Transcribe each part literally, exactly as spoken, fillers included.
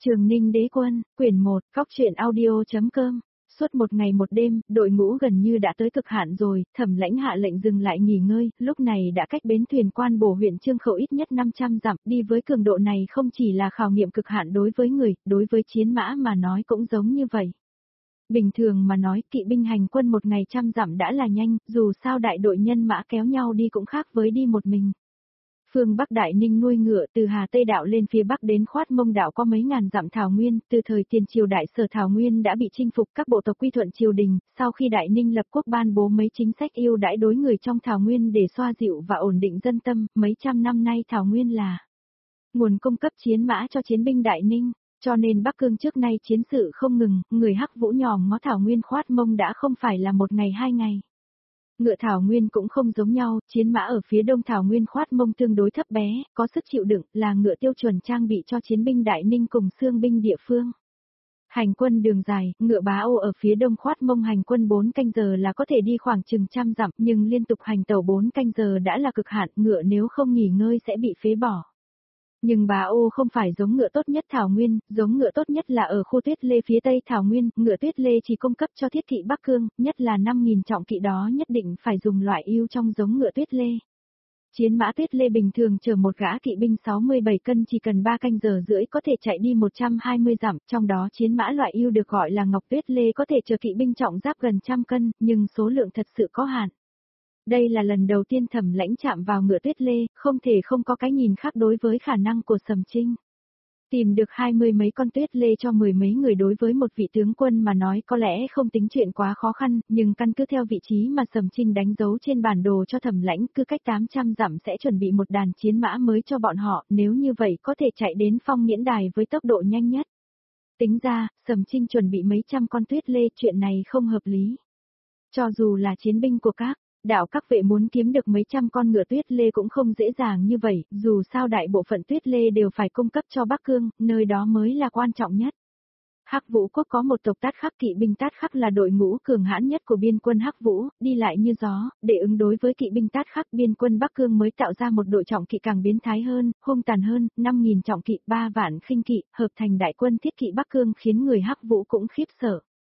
Trường Ninh Đế Quân, quyển một, cóc truyện audio.com. Suốt một ngày một đêm, đội ngũ gần như đã tới cực hạn rồi, Thẩm Lãnh hạ lệnh dừng lại nghỉ ngơi, lúc này đã cách bến thuyền Quan Bổ huyện Chương Khẩu ít nhất năm trăm dặm, đi với cường độ này không chỉ là khảo nghiệm cực hạn đối với người, đối với chiến mã mà nói cũng giống như vậy. Bình thường mà nói, kỵ binh hành quân một ngày trăm dặm đã là nhanh, dù sao đại đội nhân mã kéo nhau đi cũng khác với đi một mình. Phương Bắc Đại Ninh nuôi ngựa từ Hà Tây đạo lên phía Bắc đến Khoát Mông đạo có mấy ngàn dặm thảo nguyên, từ thời tiền triều Đại Sở thảo nguyên đã bị chinh phục, các bộ tộc quy thuận triều đình, sau khi Đại Ninh lập quốc ban bố mấy chính sách ưu đãi đối người trong thảo nguyên để xoa dịu và ổn định dân tâm, mấy trăm năm nay thảo nguyên là nguồn cung cấp chiến mã cho chiến binh Đại Ninh, cho nên Bắc Cương trước nay chiến sự không ngừng, người Hắc Vũ nhòm ngó thảo nguyên Khoát Mông đã không phải là một ngày hai ngày. Ngựa thảo nguyên cũng không giống nhau, chiến mã ở phía đông thảo nguyên Khoát Mông tương đối thấp bé, có sức chịu đựng, là ngựa tiêu chuẩn trang bị cho chiến binh Đại Ninh cùng xương binh địa phương. Hành quân đường dài, ngựa bá ô ở phía đông Khoát Mông hành quân bốn canh giờ là có thể đi khoảng chừng trăm dặm, nhưng liên tục hành tàu bốn canh giờ đã là cực hạn, ngựa nếu không nghỉ ngơi sẽ bị phế bỏ. Nhưng bá ô không phải giống ngựa tốt nhất thảo nguyên, giống ngựa tốt nhất là ở khu tuyết lê phía tây thảo nguyên, ngựa tuyết lê chỉ cung cấp cho thiết kỵ Bắc Cương, nhất là năm nghìn trọng kỵ đó nhất định phải dùng loại ưu trong giống ngựa tuyết lê. Chiến mã tuyết lê bình thường chở một gã kỵ binh sáu mươi bảy cân chỉ cần ba canh giờ rưỡi có thể chạy đi một trăm hai mươi dặm, trong đó chiến mã loại ưu được gọi là ngọc tuyết lê có thể chở kỵ binh trọng giáp gần trăm cân, nhưng số lượng thật sự có hạn. Đây là lần đầu tiên Thẩm Lãnh chạm vào ngựa tuyết lê, không thể không có cái nhìn khác đối với khả năng của Sầm Trinh. Tìm được hai mươi mấy con tuyết lê cho mười mấy người đối với một vị tướng quân mà nói có lẽ không tính chuyện quá khó khăn, nhưng căn cứ theo vị trí mà Sầm Trinh đánh dấu trên bản đồ cho Thẩm Lãnh, cứ cách tám trăm dặm sẽ chuẩn bị một đàn chiến mã mới cho bọn họ, nếu như vậy có thể chạy đến Phong Nghiễn Đài với tốc độ nhanh nhất. Tính ra, Sầm Trinh chuẩn bị mấy trăm con tuyết lê, chuyện này không hợp lý. Cho dù là chiến binh của các đạo các vệ muốn kiếm được mấy trăm con ngựa tuyết lê cũng không dễ dàng như vậy, dù sao đại bộ phận tuyết lê đều phải cung cấp cho Bắc Cương, nơi đó mới là quan trọng nhất. Hắc Vũ quốc có một tộc Tát Khắc kỵ binh, Tát Khắc là đội ngũ cường hãn nhất của biên quân Hắc Vũ, đi lại như gió, để ứng đối với kỵ binh Tát Khắc biên quân Bắc Cương mới tạo ra một đội trọng kỵ càng biến thái hơn, hung tàn hơn, năm nghìn trọng kỵ, ba vạn khinh kỵ, hợp thành đại quân thiết kỵ Bắc Cương khiến người Hắc Vũ cũng khiếp sợ.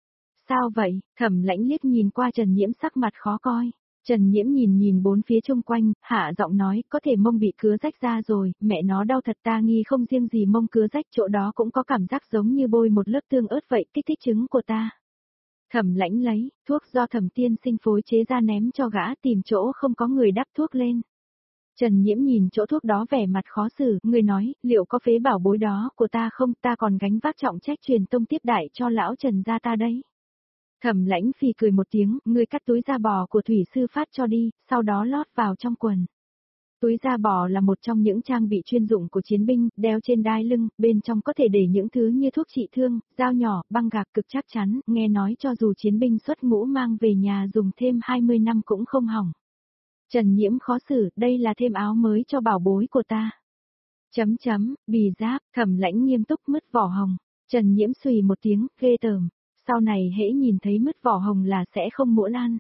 Sao vậy? Thẩm Lãnh liếc nhìn qua Trần Nhiễm sắc mặt khó coi. Trần Nhiễm nhìn nhìn bốn phía chung quanh, hạ giọng nói, có thể mông bị cứa rách ra rồi, mẹ nó đau thật, ta nghi không riêng gì mông cứa rách, chỗ đó cũng có cảm giác giống như bôi một lớp tương ớt vậy, kích thích trứng của ta. Thẩm Lãnh lấy, thuốc do Thẩm tiên sinh phối chế ra ném cho gã, tìm chỗ không có người đắp thuốc lên. Trần Nhiễm nhìn chỗ thuốc đó vẻ mặt khó xử, người nói, liệu có phế bảo bối đó của ta không, ta còn gánh vác trọng trách truyền tông tiếp đại cho lão Trần gia ta đấy. Thẩm Lãnh phì cười một tiếng, ngươi cắt túi da bò của thủy sư phát cho đi, sau đó lót vào trong quần. Túi da bò là một trong những trang bị chuyên dụng của chiến binh, đeo trên đai lưng, bên trong có thể để những thứ như thuốc trị thương, dao nhỏ, băng gạc cực chắc chắn, nghe nói cho dù chiến binh xuất ngũ mang về nhà dùng thêm hai mươi năm cũng không hỏng. Trần Nhiễm khó xử, đây là thêm áo mới cho bảo bối của ta. Chấm chấm, bì giáp, Thẩm Lãnh nghiêm túc mứt vỏ hồng. Trần Nhiễm xùy một tiếng, ghê tởm. Sau này hễ nhìn thấy mứt vỏ hồng là sẽ không muỗng ăn.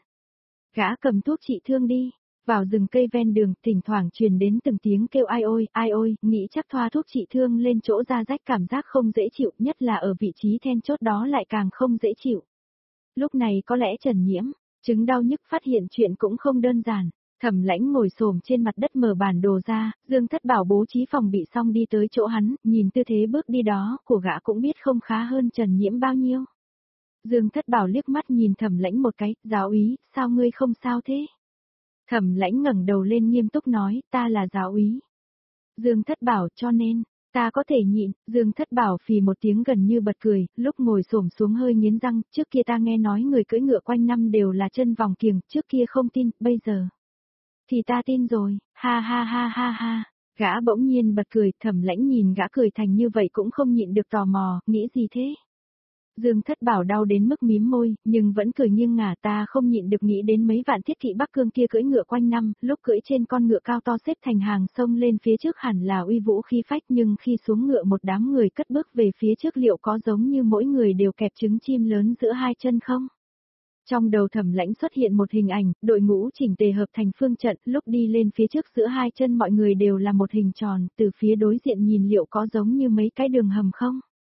Gã cầm thuốc trị thương đi, vào rừng cây ven đường, thỉnh thoảng truyền đến từng tiếng kêu ai ôi, ai ôi, nghĩ chắc thoa thuốc trị thương lên chỗ da rách cảm giác không dễ chịu, nhất là ở vị trí then chốt đó lại càng không dễ chịu. Lúc này có lẽ Trần Nhiễm, chứng đau nhức phát hiện chuyện cũng không đơn giản. Thẩm Lãnh ngồi xổm trên mặt đất mở bản đồ ra, Dương Thất Bảo bố trí phòng bị xong đi tới chỗ hắn, nhìn tư thế bước đi đó của gã cũng biết không khá hơn Trần Nhiễm bao nhiêu. Dương Thất Bảo liếc mắt nhìn Thẩm Lãnh một cái, giáo úy, sao ngươi không sao thế? Thẩm Lãnh ngẩng đầu lên nghiêm túc nói, ta là giáo úy. Dương Thất Bảo, cho nên, ta có thể nhịn, Dương Thất Bảo phì một tiếng gần như bật cười, lúc ngồi xổm xuống hơi nghiến răng, trước kia ta nghe nói người cưỡi ngựa quanh năm đều là chân vòng kiềng, trước kia không tin, bây giờ. Thì ta tin rồi, ha ha ha ha ha. Gã bỗng nhiên bật cười, Thẩm Lãnh nhìn gã cười thành như vậy cũng không nhịn được tò mò, nghĩ gì thế? Dương Thất Bảo đau đến mức mím môi, nhưng vẫn cười nghiêng ngả, ta không nhịn được nghĩ đến mấy vạn thiết kỵ Bắc Cương kia cưỡi ngựa quanh năm, lúc cưỡi trên con ngựa cao to xếp thành hàng sông lên phía trước hẳn là uy vũ khí phách, nhưng khi xuống ngựa một đám người cất bước về phía trước liệu có giống như mỗi người đều kẹp trứng chim lớn giữa hai chân không? Trong đầu Thẩm Lãnh xuất hiện một hình ảnh, đội ngũ chỉnh tề hợp thành phương trận, lúc đi lên phía trước giữa hai chân mọi người đều là một hình tròn, từ phía đối diện nhìn liệu có giống như mấy cái đường hầm không?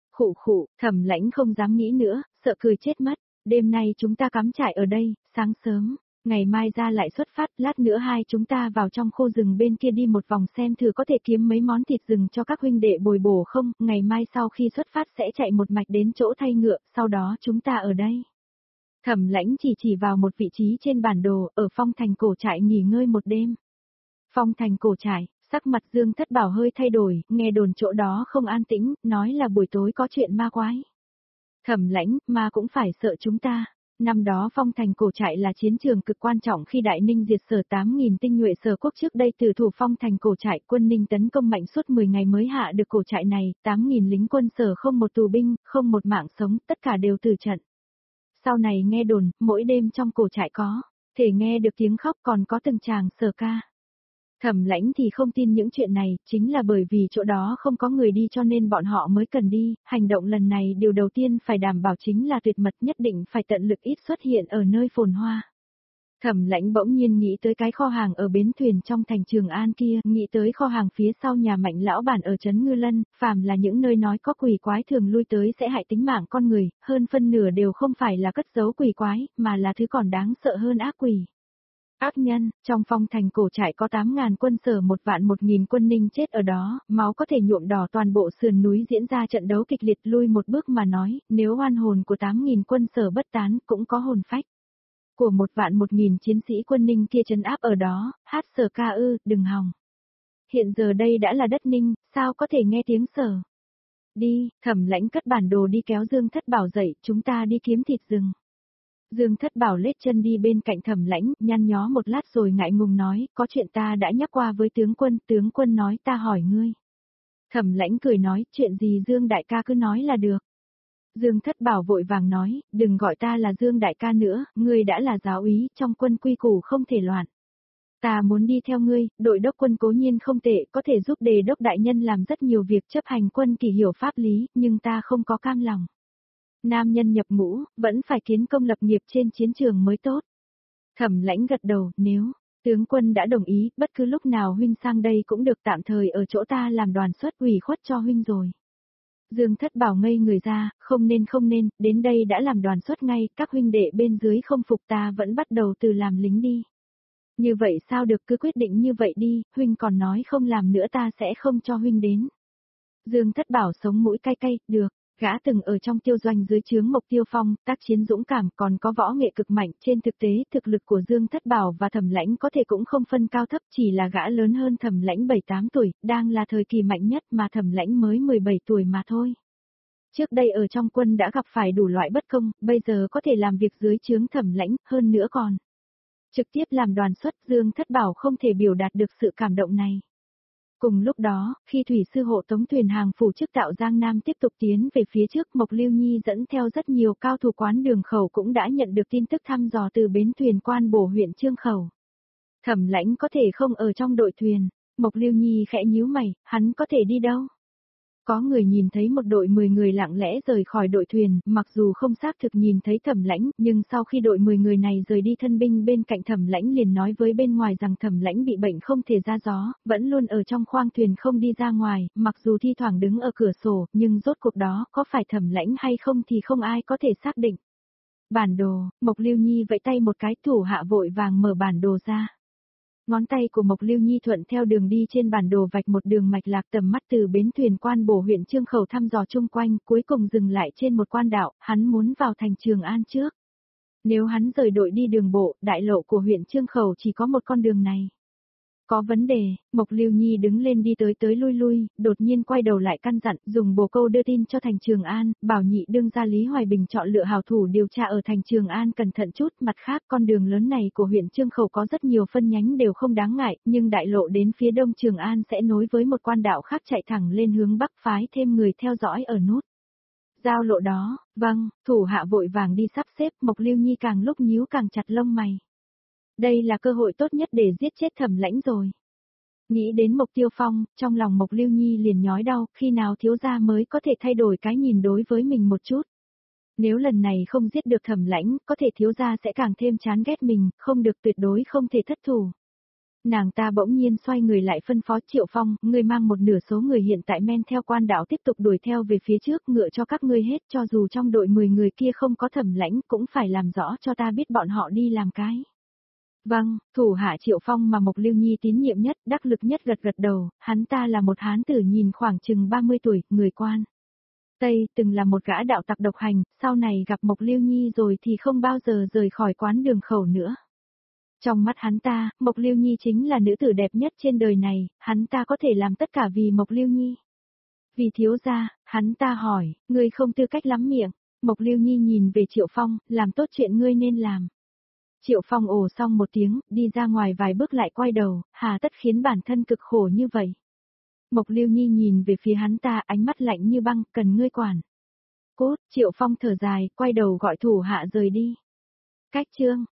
Khụ khụ, Thẩm Lãnh không dám nghĩ nữa, sợ cười chết mất. Đêm nay chúng ta cắm trại ở đây, sáng sớm, ngày mai ra lại xuất phát, lát nữa hai chúng ta vào trong khu rừng bên kia đi một vòng xem thử có thể kiếm mấy món thịt rừng cho các huynh đệ bồi bổ không, ngày mai sau khi xuất phát sẽ chạy một mạch đến chỗ thay ngựa, sau đó chúng ta ở đây. Thẩm Lãnh chỉ chỉ vào một vị trí trên bản đồ, ở Phong Thành cổ trại nghỉ ngơi một đêm. Phong Thành cổ trại, sắc mặt Dương Thất Bảo hơi thay đổi, nghe đồn chỗ đó không an tĩnh, nói là buổi tối có chuyện ma quái. Thẩm Lãnh, ma cũng phải sợ chúng ta. Năm đó Phong Thành cổ trại là chiến trường cực quan trọng khi Đại Ninh diệt Sở tám nghìn tinh nhuệ Sở quốc, trước đây từ thủ Phong Thành cổ trại, quân Ninh tấn công mạnh suốt mười ngày mới hạ được cổ trại này, tám nghìn lính quân Sở không một tù binh, không một mạng sống, tất cả đều tử trận. Sau này nghe đồn, mỗi đêm trong cổ trại có thể nghe được tiếng khóc, còn có từng chàng Sở ca. Thẩm Lãnh thì không tin những chuyện này, chính là bởi vì chỗ đó không có người đi cho nên bọn họ mới cần đi, hành động lần này điều đầu tiên phải đảm bảo chính là tuyệt mật, nhất định phải tận lực ít xuất hiện ở nơi phồn hoa. Thẩm Lãnh bỗng nhiên nghĩ tới cái kho hàng ở bến thuyền trong thành Trường An kia, nghĩ tới kho hàng phía sau nhà Mạnh lão bản ở trấn Ngư Lân, phàm là những nơi nói có quỷ quái thường lui tới sẽ hại tính mạng con người, hơn phân nửa đều không phải là cất giấu quỷ quái, mà là thứ còn đáng sợ hơn ác quỷ. Ác nhân, trong Phong Thành cổ trại có tám ngàn quân Sở, một vạn một nghìn quân Ninh chết ở đó, máu có thể nhuộm đỏ toàn bộ sườn núi, diễn ra trận đấu kịch liệt. Lui một bước mà nói, nếu oan hồn của tám nghìn quân Sở bất tán, cũng có hồn phách của một vạn một nghìn chiến sĩ quân Ninh kia trấn áp ở đó, hát Sở ca ư, đừng hòng. Hiện giờ đây đã là đất Ninh, sao có thể nghe tiếng Sở. Đi, Thẩm Lãnh cất bản đồ đi kéo Dương Thất Bảo dậy, chúng ta đi kiếm thịt rừng. Dương Thất Bảo lết chân đi bên cạnh Thẩm Lãnh, nhăn nhó một lát rồi ngại ngùng nói, có chuyện ta đã nhắc qua với tướng quân, tướng quân nói ta hỏi ngươi. Thẩm Lãnh cười nói, chuyện gì Dương đại ca cứ nói là được. Dương Thất Bảo vội vàng nói, đừng gọi ta là Dương đại ca nữa, ngươi đã là giáo úy, trong quân quy củ không thể loạn. Ta muốn đi theo ngươi, đội đốc quân cố nhiên không tệ, có thể giúp đề đốc đại nhân làm rất nhiều việc chấp hành quân kỷ hiểu pháp lý, nhưng ta không có cam lòng. Nam nhân nhập ngũ, vẫn phải kiến công lập nghiệp trên chiến trường mới tốt. Thẩm Lãnh gật đầu, nếu tướng quân đã đồng ý, bất cứ lúc nào huynh sang đây cũng được, tạm thời ở chỗ ta làm đoàn xuất, ủy khuất cho huynh rồi. Dương Thất Bảo ngây người ra, không nên không nên, đến đây đã làm đoàn xuất ngay, các huynh đệ bên dưới không phục ta vẫn bắt đầu từ làm lính đi. Như vậy sao được, cứ quyết định như vậy đi, huynh còn nói không làm nữa ta sẽ không cho huynh đến. Dương Thất Bảo sống mũi cay cay, được. Gã từng ở trong tiêu doanh dưới trướng Mộc Tiêu Phong, tác chiến dũng cảm, còn có võ nghệ cực mạnh, trên thực tế thực lực của Dương Thất Bảo và Thẩm Lãnh có thể cũng không phân cao thấp, chỉ là gã lớn hơn Thẩm Lãnh bảy tám tuổi, đang là thời kỳ mạnh nhất mà Thẩm Lãnh mới mười bảy tuổi mà thôi. Trước đây ở trong quân đã gặp phải đủ loại bất công, bây giờ có thể làm việc dưới trướng Thẩm Lãnh, hơn nữa còn trực tiếp làm đoàn xuất, Dương Thất Bảo không thể biểu đạt được sự cảm động này. Cùng lúc đó, khi thủy sư hộ tống thuyền hàng phủ chức tạo Giang Nam tiếp tục tiến về phía trước, Mộc Lưu Nhi dẫn theo rất nhiều cao thủ quán đường khẩu cũng đã nhận được tin tức thăm dò từ bến thuyền quan bổ huyện Chương Khẩu. Thẩm Lãnh có thể không ở trong đội thuyền, Mộc Lưu Nhi khẽ nhíu mày, hắn có thể đi đâu? Có người nhìn thấy một đội mười người lặng lẽ rời khỏi đội thuyền, mặc dù không xác thực nhìn thấy Thẩm Lãnh, nhưng sau khi đội mười người này rời đi, thân binh bên cạnh Thẩm Lãnh liền nói với bên ngoài rằng Thẩm Lãnh bị bệnh không thể ra gió, vẫn luôn ở trong khoang thuyền không đi ra ngoài, mặc dù thi thoảng đứng ở cửa sổ, nhưng rốt cuộc đó có phải Thẩm Lãnh hay không thì không ai có thể xác định. Bản đồ, Mộc Lưu Nhi vẫy tay một cái, thủ hạ vội vàng mở bản đồ ra. Ngón tay của Mộc Lưu Nhi thuận theo đường đi trên bản đồ vạch một đường mạch lạc, tầm mắt từ bến thuyền quan bổ huyện Chương Khẩu thăm dò chung quanh, cuối cùng dừng lại trên một quan đạo, hắn muốn vào thành Trường An trước. Nếu hắn rời đội đi đường bộ, đại lộ của huyện Chương Khẩu chỉ có một con đường này. Có vấn đề, Mộc Lưu Nhi đứng lên đi tới tới lui lui, đột nhiên quay đầu lại căn dặn, dùng bồ câu đưa tin cho thành Trường An, bảo nhị đương gia Lý Hoài Bình chọn lựa hảo thủ điều tra ở thành Trường An cẩn thận chút, mặt khác con đường lớn này của huyện Chương Khẩu có rất nhiều phân nhánh đều không đáng ngại, nhưng đại lộ đến phía đông Trường An sẽ nối với một quan đạo khác chạy thẳng lên hướng bắc, phái thêm người theo dõi ở nút giao lộ đó. Vâng, thủ hạ vội vàng đi sắp xếp, Mộc Lưu Nhi càng lúc nhíu càng chặt lông mày. Đây là cơ hội tốt nhất để giết chết Thẩm Lãnh rồi. Nghĩ đến Mộc Tiêu Phong, trong lòng Mộc Lưu Nhi liền nhói đau, khi nào thiếu gia mới có thể thay đổi cái nhìn đối với mình một chút. Nếu lần này không giết được Thẩm Lãnh, có thể thiếu gia sẽ càng thêm chán ghét mình, không được, tuyệt đối không thể thất thủ. Nàng ta bỗng nhiên xoay người lại phân phó Triệu Phong, ngươi mang một nửa số người hiện tại men theo quan đạo tiếp tục đuổi theo về phía trước, ngựa cho các ngươi hết, cho dù trong đội mười người kia không có Thẩm Lãnh cũng phải làm rõ cho ta biết bọn họ đi làm cái. Vâng, thủ hạ Triệu Phong mà Mộc Lưu Nhi tín nhiệm nhất, đắc lực nhất gật gật đầu, hắn ta là một hán tử nhìn khoảng chừng ba mươi tuổi, người quan Tây, từng là một gã đạo tặc độc hành, sau này gặp Mộc Lưu Nhi rồi thì không bao giờ rời khỏi quán đường khẩu nữa. Trong mắt hắn ta, Mộc Lưu Nhi chính là nữ tử đẹp nhất trên đời này, hắn ta có thể làm tất cả vì Mộc Lưu Nhi. Vì thiếu gia, hắn ta hỏi, ngươi không tư cách lắm miệng, Mộc Lưu Nhi nhìn về Triệu Phong, làm tốt chuyện ngươi nên làm. Triệu Phong ồ xong một tiếng, đi ra ngoài vài bước lại quay đầu, hà tất khiến bản thân cực khổ như vậy. Mộc Lưu Nhi nhìn về phía hắn ta, ánh mắt lạnh như băng, cần ngươi quản. Cốt, Triệu Phong thở dài, quay đầu gọi thủ hạ rời đi. Cách chương